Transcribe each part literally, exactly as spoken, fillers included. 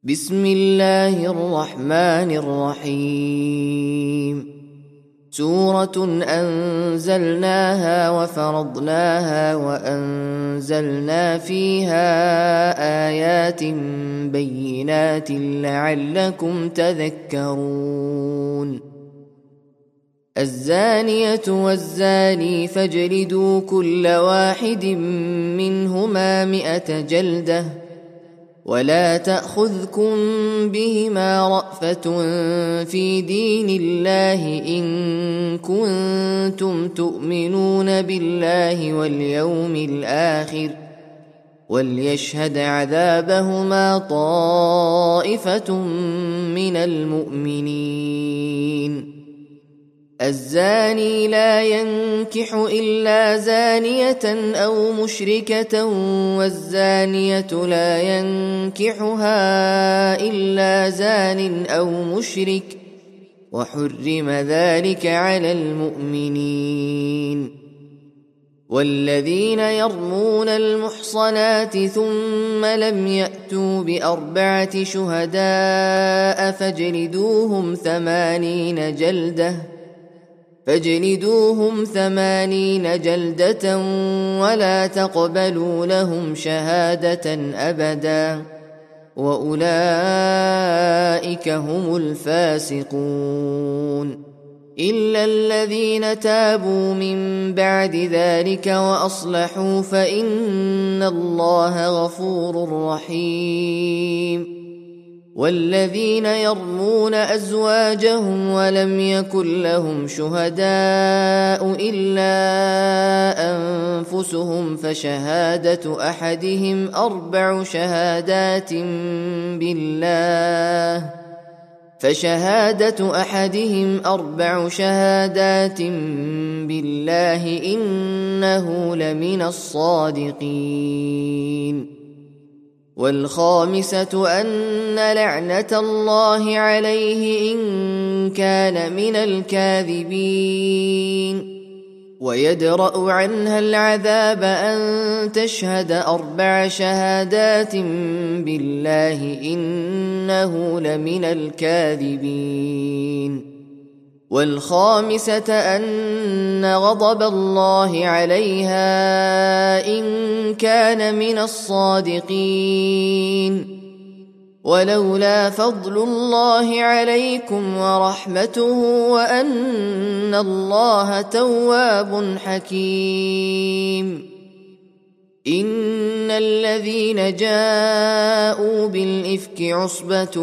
بسم الله الرحمن الرحيم. سورة أنزلناها وفرضناها وأنزلنا فيها آيات بينات لعلكم تذكرون. الزانية والزاني فاجلدوا كل واحد منهما مئة جلدة ولا تأخذكم بهما رأفة في دين الله إن كنتم تؤمنون بالله واليوم الآخر وليشهد عذابهما طائفة من المؤمنين. الزاني لا ينكح إلا زانية أو مشركة والزانية لا ينكحها إلا زان أو مشرك وحرم ذلك على المؤمنين. والذين يرمون المحصنات ثم لم يأتوا بأربعة شهداء فاجلدوهم ثمانين جلدة فاجلدوهم ثمانين جلدة ولا تقبلوا لهم شهادة أبدا وأولئك هم الفاسقون. إلا الذين تابوا من بعد ذلك وأصلحوا فإن الله غفور رحيم. والذين يرمون أزواجهم ولم يكن لهم شهداء إلا أنفسهم فشهادة أحدهم أربع شهادات بالله فشهادة أحدهم أربع شهادات بالله إنه لمن الصادقين. والخامسة أن لعنة الله عليه إن كان من الكاذبين. ويدرأ عنها العذاب أن تشهد أربع شهادات بالله إنه لمن الكاذبين. والخامسة أن غضب الله عليها إن كان من الصادقين. ولولا فضل الله عليكم ورحمته وأن الله تواب حكيم. إن الذين جاءوا بالإفك عصبة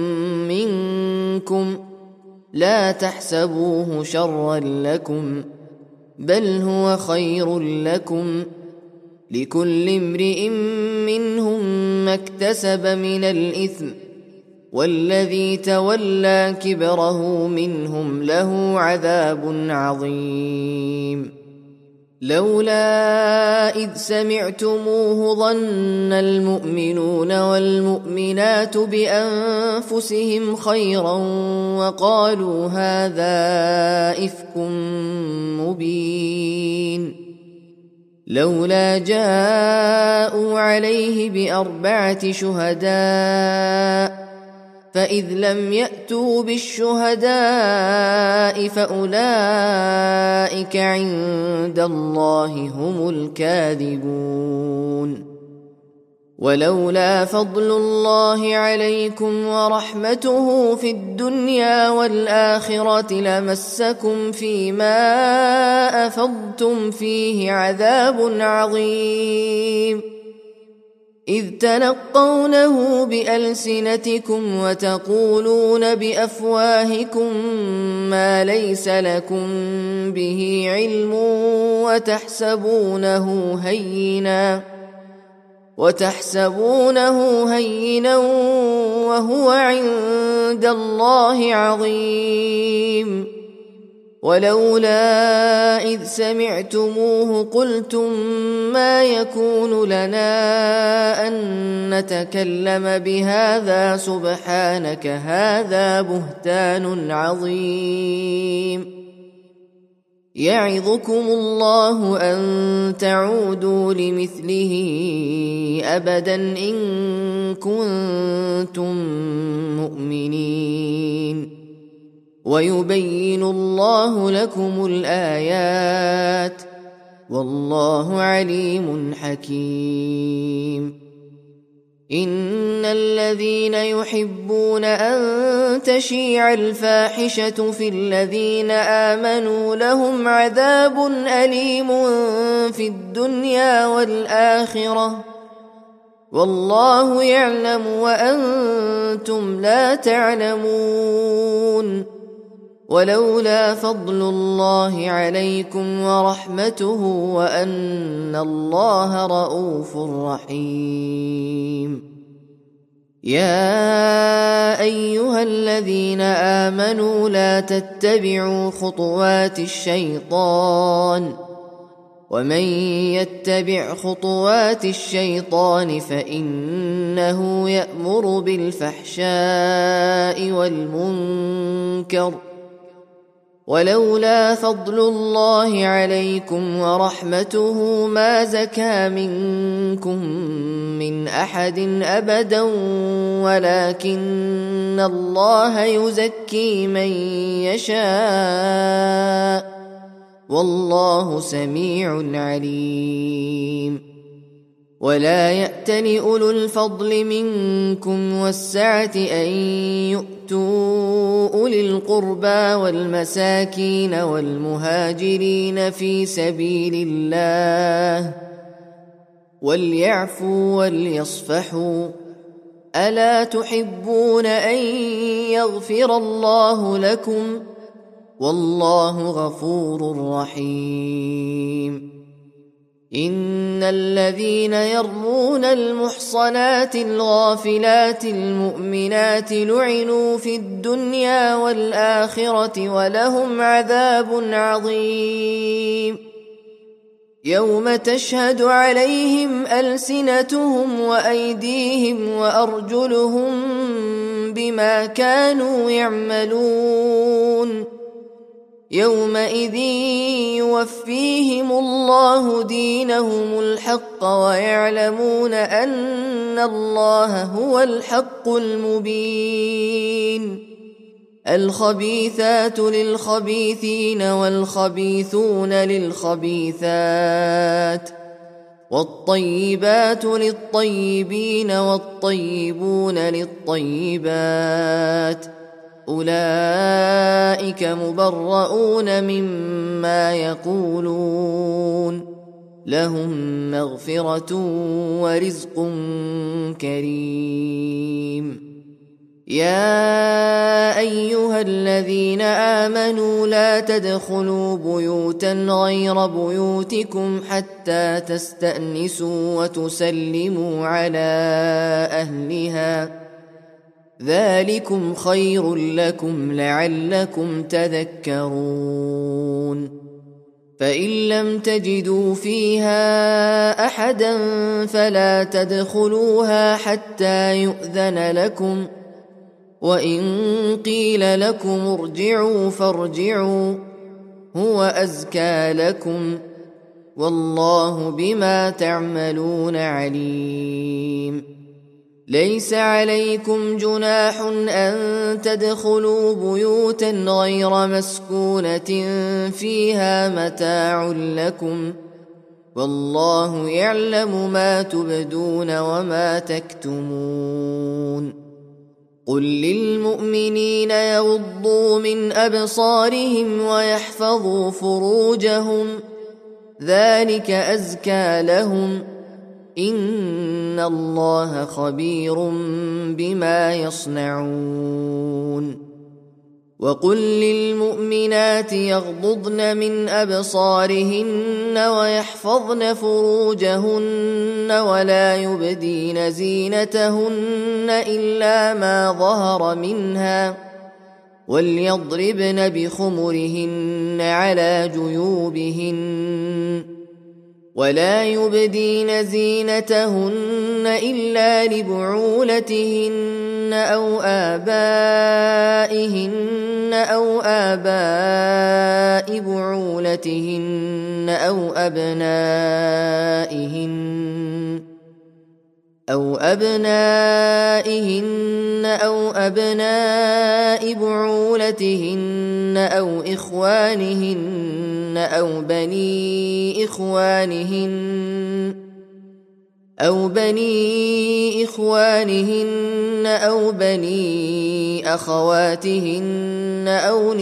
منكم لا تحسبوه شرا لكم بل هو خير لكم لكل امرئ منهم ما اكتسب من الإثم والذي تولى كبره منهم له عذاب عظيم. لولا إذ سمعتموه ظن المؤمنون والمؤمنات بأنفسهم خيرا وقالوا هذا إفك مبين. لولا جاءوا عليه بأربعة شهداء فإذ لم يأتوا بالشهداء فأولئك عند الله هم الكاذبون. ولولا فضل الله عليكم ورحمته في الدنيا والآخرة لمسكم فيما أفضتم فيه عذاب عظيم إذ تلقونه بألسنتكم وتقولون بأفواهكم ما ليس لكم به علم وتحسبونه هينا وتحسبونه هينا وهو عند الله عظيم. ولولا إذ سمعتموه قلتم ما يكون لنا أن نتكلم بهذا سبحانك هذا بهتان عظيم. يعظكم الله أن تعودوا لمثله أبدا إن كنتم مؤمنين ويبين الله لكم الآيات والله عليم حكيم. إن الذين يحبون أن تشيع الفاحشة في الذين آمنوا لهم عذاب أليم في الدنيا والآخرة والله يعلم وأنتم لا تعلمون. ولولا فضل الله عليكم ورحمته وأن الله رؤوف رحيم. يا أيها الذين آمنوا لا تتبعوا خطوات الشيطان ومن يتبع خطوات الشيطان فإنه يأمر بالفحشاء والمنكر ولولا فضل الله عليكم ورحمته ما زكى منكم من أحد أبدا ولكن الله يزكي من يشاء والله سميع عليم. ولا يأتل أولو الفضل منكم والسعة أن يؤتوا أولي القربى والمساكين والمهاجرين في سبيل الله وليعفوا وليصفحوا ألا تحبون أن يغفر الله لكم والله غفور رحيم. إن الذين يرمون المحصنات الغافلات المؤمنات لعنوا في الدنيا والآخرة ولهم عذاب عظيم. يوم تشهد عليهم ألسنتهم وأيديهم وأرجلهم بما كانوا يعملون يومئذ يوفيهم الله دينهم الحق ويعلمون أن الله هو الحق المبين. الخبيثات للخبيثين والخبيثون للخبيثات والطيبات للطيبين والطيبون للطيبات أولئك مبرؤون مما يقولون لهم مغفرة ورزق كريم. يا أيها الذين آمنوا لا تدخلوا بيوتا غير بيوتكم حتى تستأنسوا وتسلموا على أهلها ذلكم خير لكم لعلكم تذكرون. فإن لم تجدوا فيها أحدا فلا تدخلوها حتى يؤذن لكم وإن قيل لكم ارجعوا فارجعوا هو أزكى لكم والله بما تعملون عليم. ليس عليكم جناح أن تدخلوا بيوتا غير مسكونة فيها متاع لكم والله يعلم ما تبدون وما تكتمون. قل للمؤمنين يغضوا من أبصارهم ويحفظوا فروجهم ذلك أزكى لهم إن الله خبير بما يصنعون. وقل للمؤمنات يغضضن من أبصارهن ويحفظن فروجهن ولا يبدين زينتهن إلا ما ظهر منها وليضربن بخمرهن على جيوبهن ولا يبدين زينتهن إلا لبعولتهن أو آبائهن أو آباء بعولتهن أو أبنائهن أو أبنائهن أو أبناء بعولتهن أو إخوانهن أو بني إخوانهن أو بني إخوانهن أو بني أخواتهن أو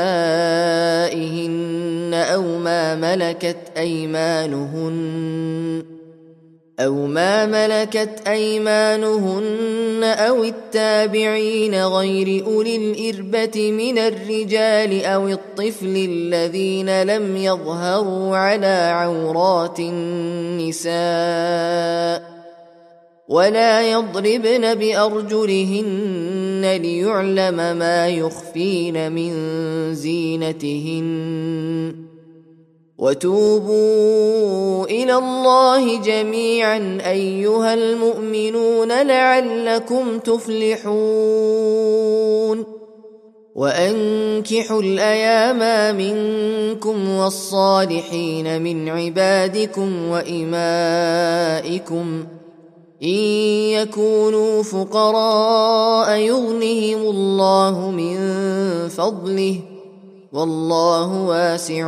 نسائهن أو ما ملكت أيمانهن أو ما ملكت أيمانهن أو التابعين غير أولي الإربة من الرجال أو الطفل الذين لم يظهروا على عورات النساء ولا يضربن بأرجلهن ليعلم ما يخفين من زينتهن وتوبوا إلى الله جميعا أيها المؤمنون لعلكم تفلحون وأنكحوا الأيام منكم والصالحين من عبادكم وإمائكم إن يكونوا فقراء يغنهم الله من فضله والله واسع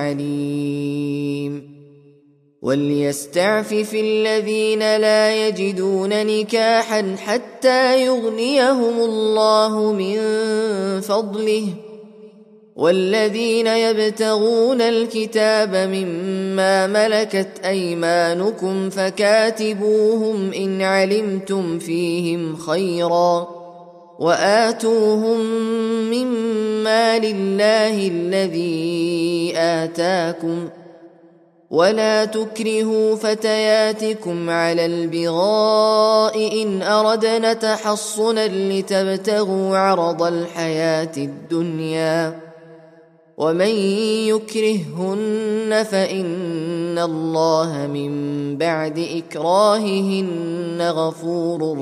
عليم وليستعفف الذين لا يجدون نكاحا حتى يغنيهم الله من فضله والذين يبتغون الكتاب مما ملكت أيمانكم فكاتبوهم إن علمتم فيهم خيرا وآتوهم مما لله الذي آتاكم ولا تكرهوا فتياتكم على البغاء إن أردنا تحصنا لتبتغوا عرض الحياة الدنيا ومن يكرههن فإن الله من بعد إكراههن غفور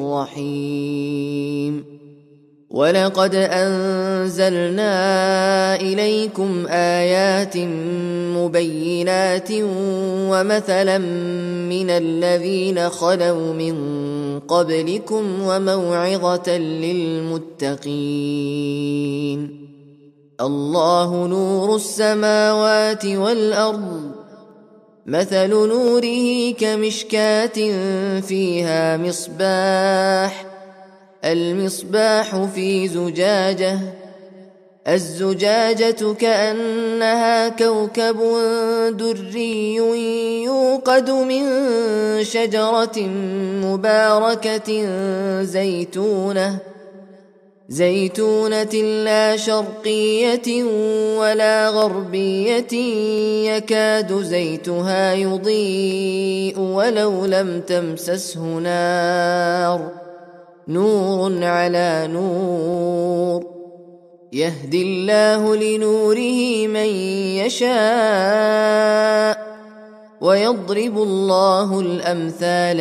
رحيم ولقد أنزلنا إليكم آيات مبينات ومثلا من الذين خلوا من قبلكم وموعظة للمتقين الله نور السماوات والأرض مثل نوره كمشكاة فيها مصباح المصباح في زجاجة الزجاجة كأنها كوكب دري يوقد من شجرة مباركة زيتونة زيتونة لا شرقية ولا غربية يكاد زيتها يضيء ولو لم تمسسه نار نور على نور يهدي الله لنوره من يشاء ويضرب الله الأمثال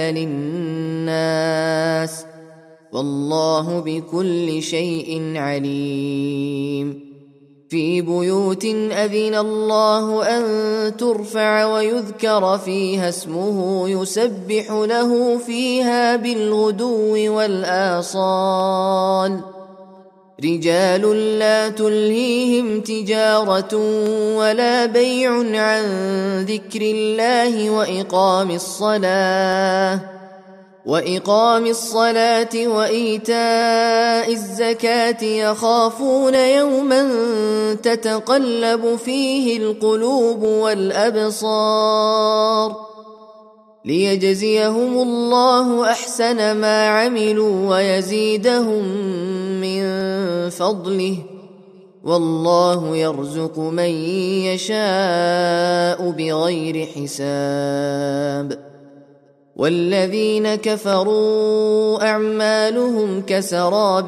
للناس والله بكل شيء عليم في بيوت أذن الله أن ترفع ويذكر فيها اسمه يسبح له فيها بالغدو والآصال رجال لا تلهيهم تجارة ولا بيع عن ذكر الله وإقام الصلاة وإقام الصلاة وإيتاء الزكاة يخافون يوما تتقلب فيه القلوب والأبصار ليجزيهم الله أحسن ما عملوا ويزيدهم من فضله والله يرزق من يشاء بغير حساب والذين كفروا أعمالهم كسراب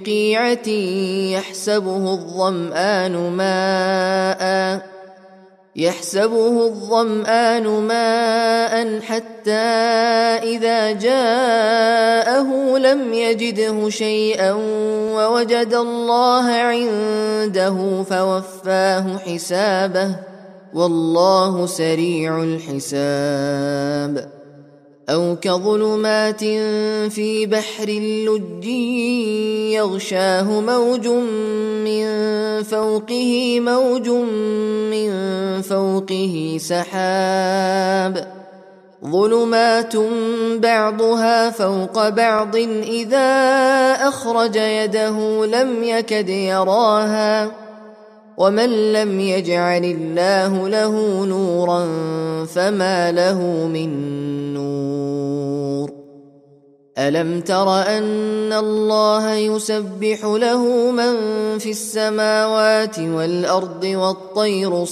بقيعة يحسبه الظمآن ماء يحسبه الظمآن ماء حتى إذا جاءه لم يجده شيئا ووجد الله عنده فوفاه حسابه والله سريع الحساب. أو كظلمات في بحر لجي يغشاه موج من فوقه موج من فوقه سحاب ظلمات بعضها فوق بعض إذا أخرج يده لم يكد يراها ومن لم يجعل الله له نورا فما له من نور. ألم تر أن الله يسبح له من في السماوات والأرض والطير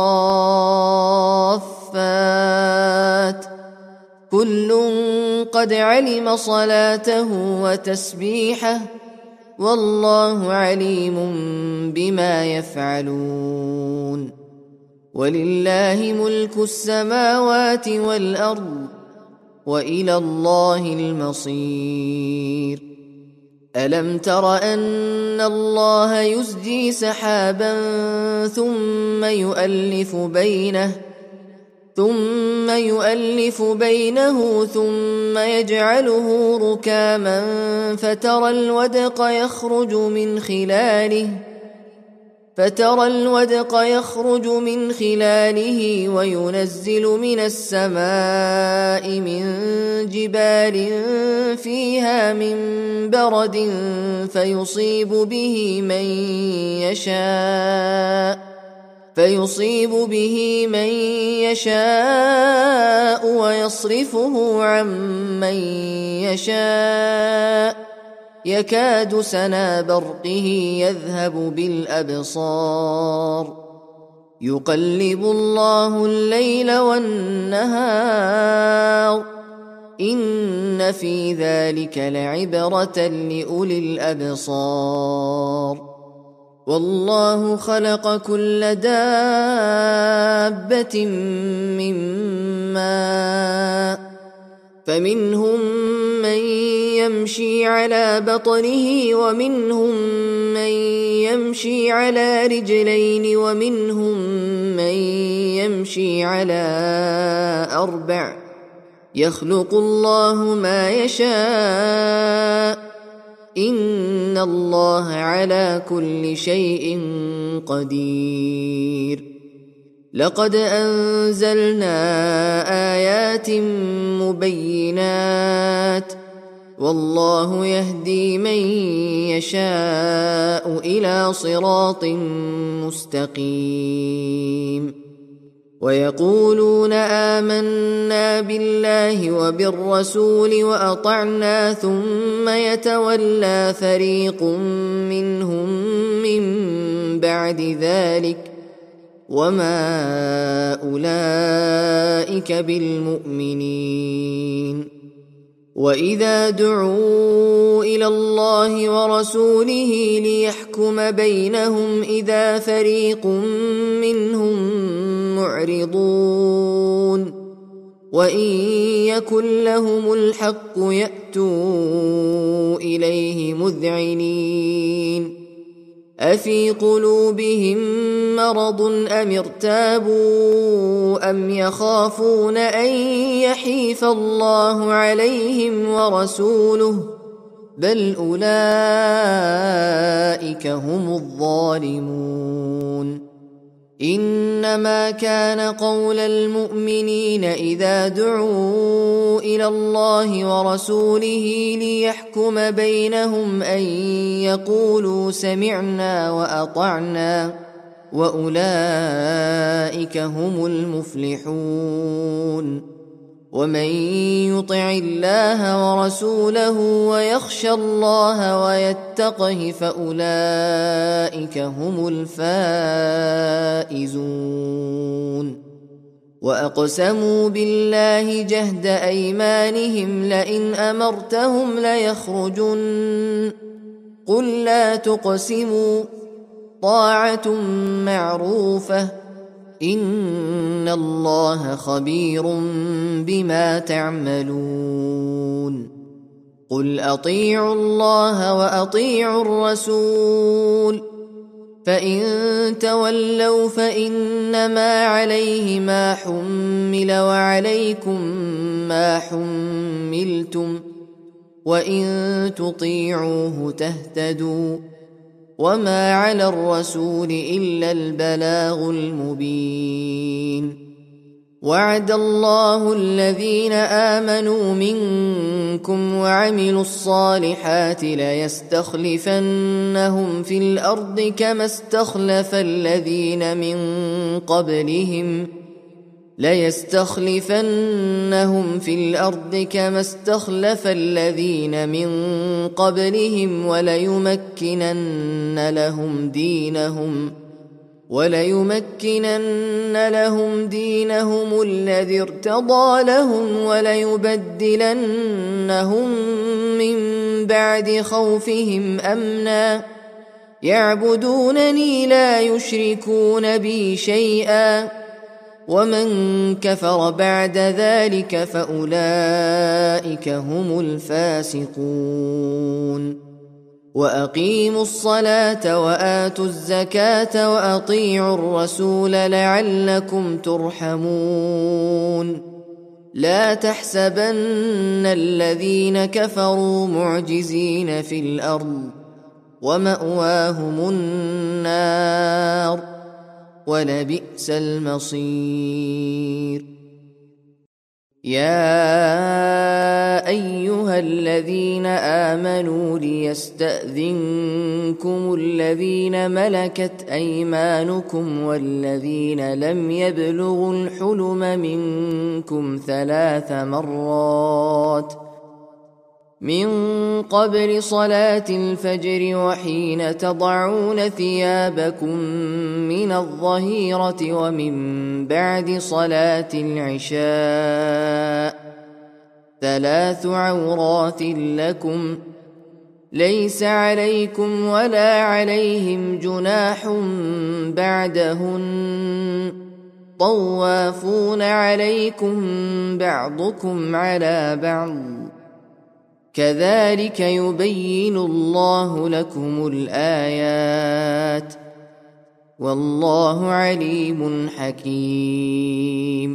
صافات كل قد علم صلاته وتسبيحه والله عليم بما يفعلون. ولله ملك السماوات والأرض وإلى الله المصير. ألم تر أن الله يزجي سحابا ثم يؤلف بينه ثم يؤلف بينه ثم يجعله ركاما فترى الودق يخرج من خلاله فترى الودق يخرج من خلاله وينزل من السماء من جبال فيها من برد فيصيب به من يشاء فيصيب به من يشاء ويصرفه عن من يشاء يكاد سنا برقه يذهب بالأبصار يقلب الله الليل والنهار إن في ذلك لعبرة لأولي الأبصار. والله خلق كل دابة من ماء فمنهم من يمشي على بطنه ومنهم من يمشي على رجلين ومنهم من يمشي على أربع يخلق الله ما يشاء إن الله على كل شيء قدير. لقد أنزلنا آيات مبينات والله يهدي من يشاء إلى صراط مستقيم. ويقولون آمنا بالله وبالرسول وأطعنا ثم يتولى فريق منهم من بعد ذلك وما أولئك بالمؤمنين. وإذا دعوا إلى الله ورسوله ليحكم بينهم إذا فريق منهم معرضون وإن يكن لهم الحق يأتوا إليه مذعنين أفي قلوبهم مرض أم ارتابوا أم يخافون أن يحيف الله عليهم ورسوله بل أولئك هم الظالمون. إنما كان قول المؤمنين إذا دعوا إلى الله ورسوله ليحكم بينهم أن يقولوا سمعنا وأطعنا وأولئك هم المفلحون. ومن يطع الله ورسوله ويخشى الله ويتقه فأولئك هم الفائزون. وأقسموا بالله جهد أيمانهم لئن أمرتهم ليخرجن قل لا تقسموا طاعة معروفة إن الله خبير بما تعملون قل أطيعوا الله وأطيعوا الرسول فإن تولوا فإنما عليه ما حمل وعليكم ما حملتم وإن تطيعوه تهتدوا وما على الرسول إلا البلاغ المبين وعد الله الذين آمنوا منكم وعملوا الصالحات ليستخلفنهم في الأرض كما استخلف الذين من قبلهم ليستخلفنهم في الأرض كما استخلف الذين من قبلهم وليمكنن لهم دينهم وليمكنن لهم دينهم الذي ارتضى لهم وليبدلنهم من بعد خوفهم أمنا يعبدونني لا يشركون بي شيئا ومن كفر بعد ذلك فأولئك هم الفاسقون وأقيموا الصلاة وآتوا الزكاة وأطيعوا الرسول لعلكم ترحمون لا تحسبن الذين كفروا معجزين في الأرض ومأواهم النار ولبئس المصير يا أيها الذين آمنوا ليستأذنكم الذين ملكت أيمانكم والذين لم يبلغوا الحلم منكم ثلاث مرات من قبل صلاة الفجر وحين تضعون ثيابكم من الظهيرة ومن بعد صلاة العشاء ثلاث عورات لكم ليس عليكم ولا عليهم جناح بعدهن طوافون عليكم بعضكم على بعض كذلك يبين الله لكم الآيات والله عليم حكيم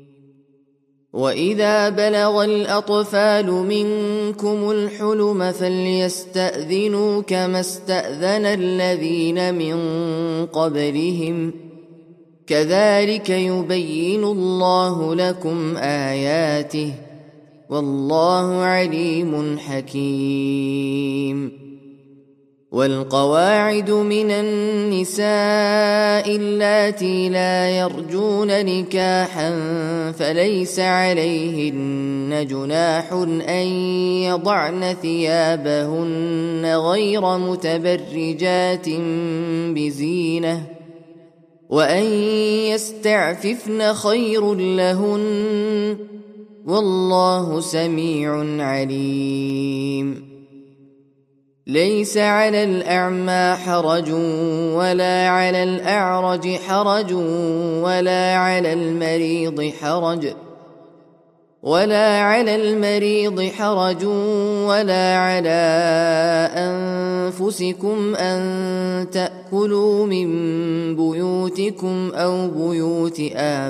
وإذا بلغ الأطفال منكم الحلم فليستأذنوا كما استأذن الذين من قبلهم كذلك يبين الله لكم آياته والله عليم حكيم والقواعد من النساء اللاتي لا يرجون نكاحا فليس عليهن جناح أن يضعن ثيابهن غير متبرجات بزينة وأن يستعففن خير لهن والله سميع عليم ليس على الأعمى حرج ولا على الأعرج حرج ولا على المريض حرج ولا على المريض حرج ولا على أنفسكم أن تأكلوا من بيوتكم أو بيوت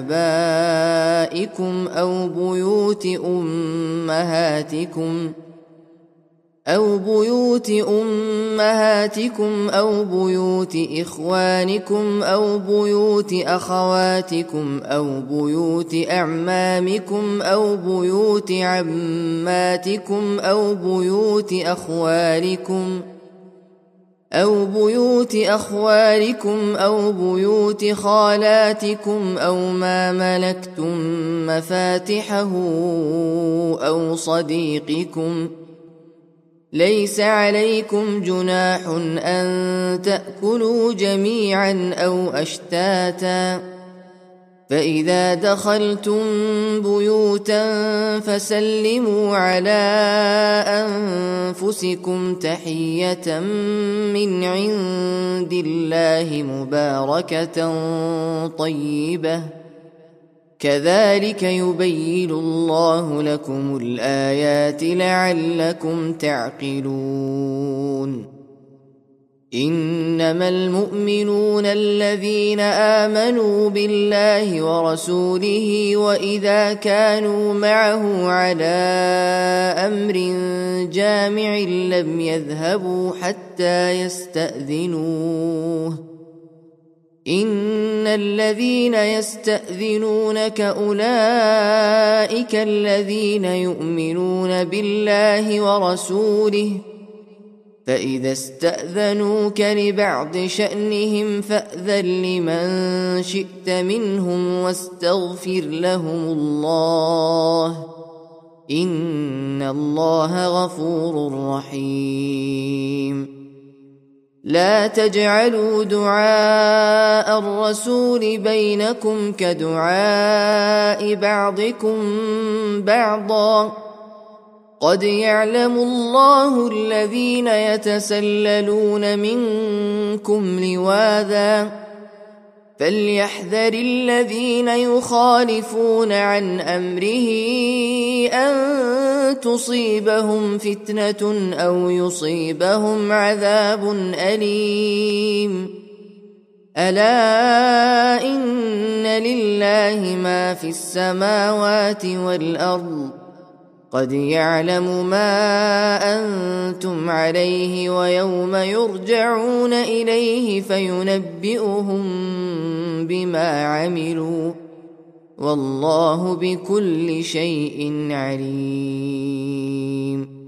آبائكم أو بيوت أمهاتكم أو بيوت أمهاتكم أو بيوت إخوانكم أو بيوت أخواتكم أو بيوت أعمامكم أو بيوت عماتكم أو بيوت أخوالكم أو بيوت أخوالكم أو بيوت خالاتكم أو ما ملكتم مفاتحه أو صديقكم ليس عليكم جناح أن تأكلوا جميعا أو أشتاتا فإذا دخلتم بيوتا فسلموا على أنفسكم تحية من عند الله مباركة طيبة كذلك يبين الله لكم الآيات لعلكم تعقلون إنما المؤمنون الذين آمنوا بالله ورسوله وإذا كانوا معه على أمر جامع لم يذهبوا حتى يستأذنوه إن الذين يستأذنونك أولئك الذين يؤمنون بالله ورسوله فإذا استأذنوك لبعض شأنهم فأذن لمن شئت منهم واستغفر لهم الله إن الله غفور رحيم لا تجعلوا دعاء الرسول بينكم كدعاء بعضكم بعضا قد يعلم الله الذين يتسللون منكم لواذا فليحذر الذين يخالفون عن أمره أن تصيبهم فتنة أو يصيبهم عذاب أليم ألا إن لله ما في السماوات والأرض قد يعلم ما أنتم عليه ويوم يرجعون إليه فينبئهم بما عملوا والله بكل شيء عليم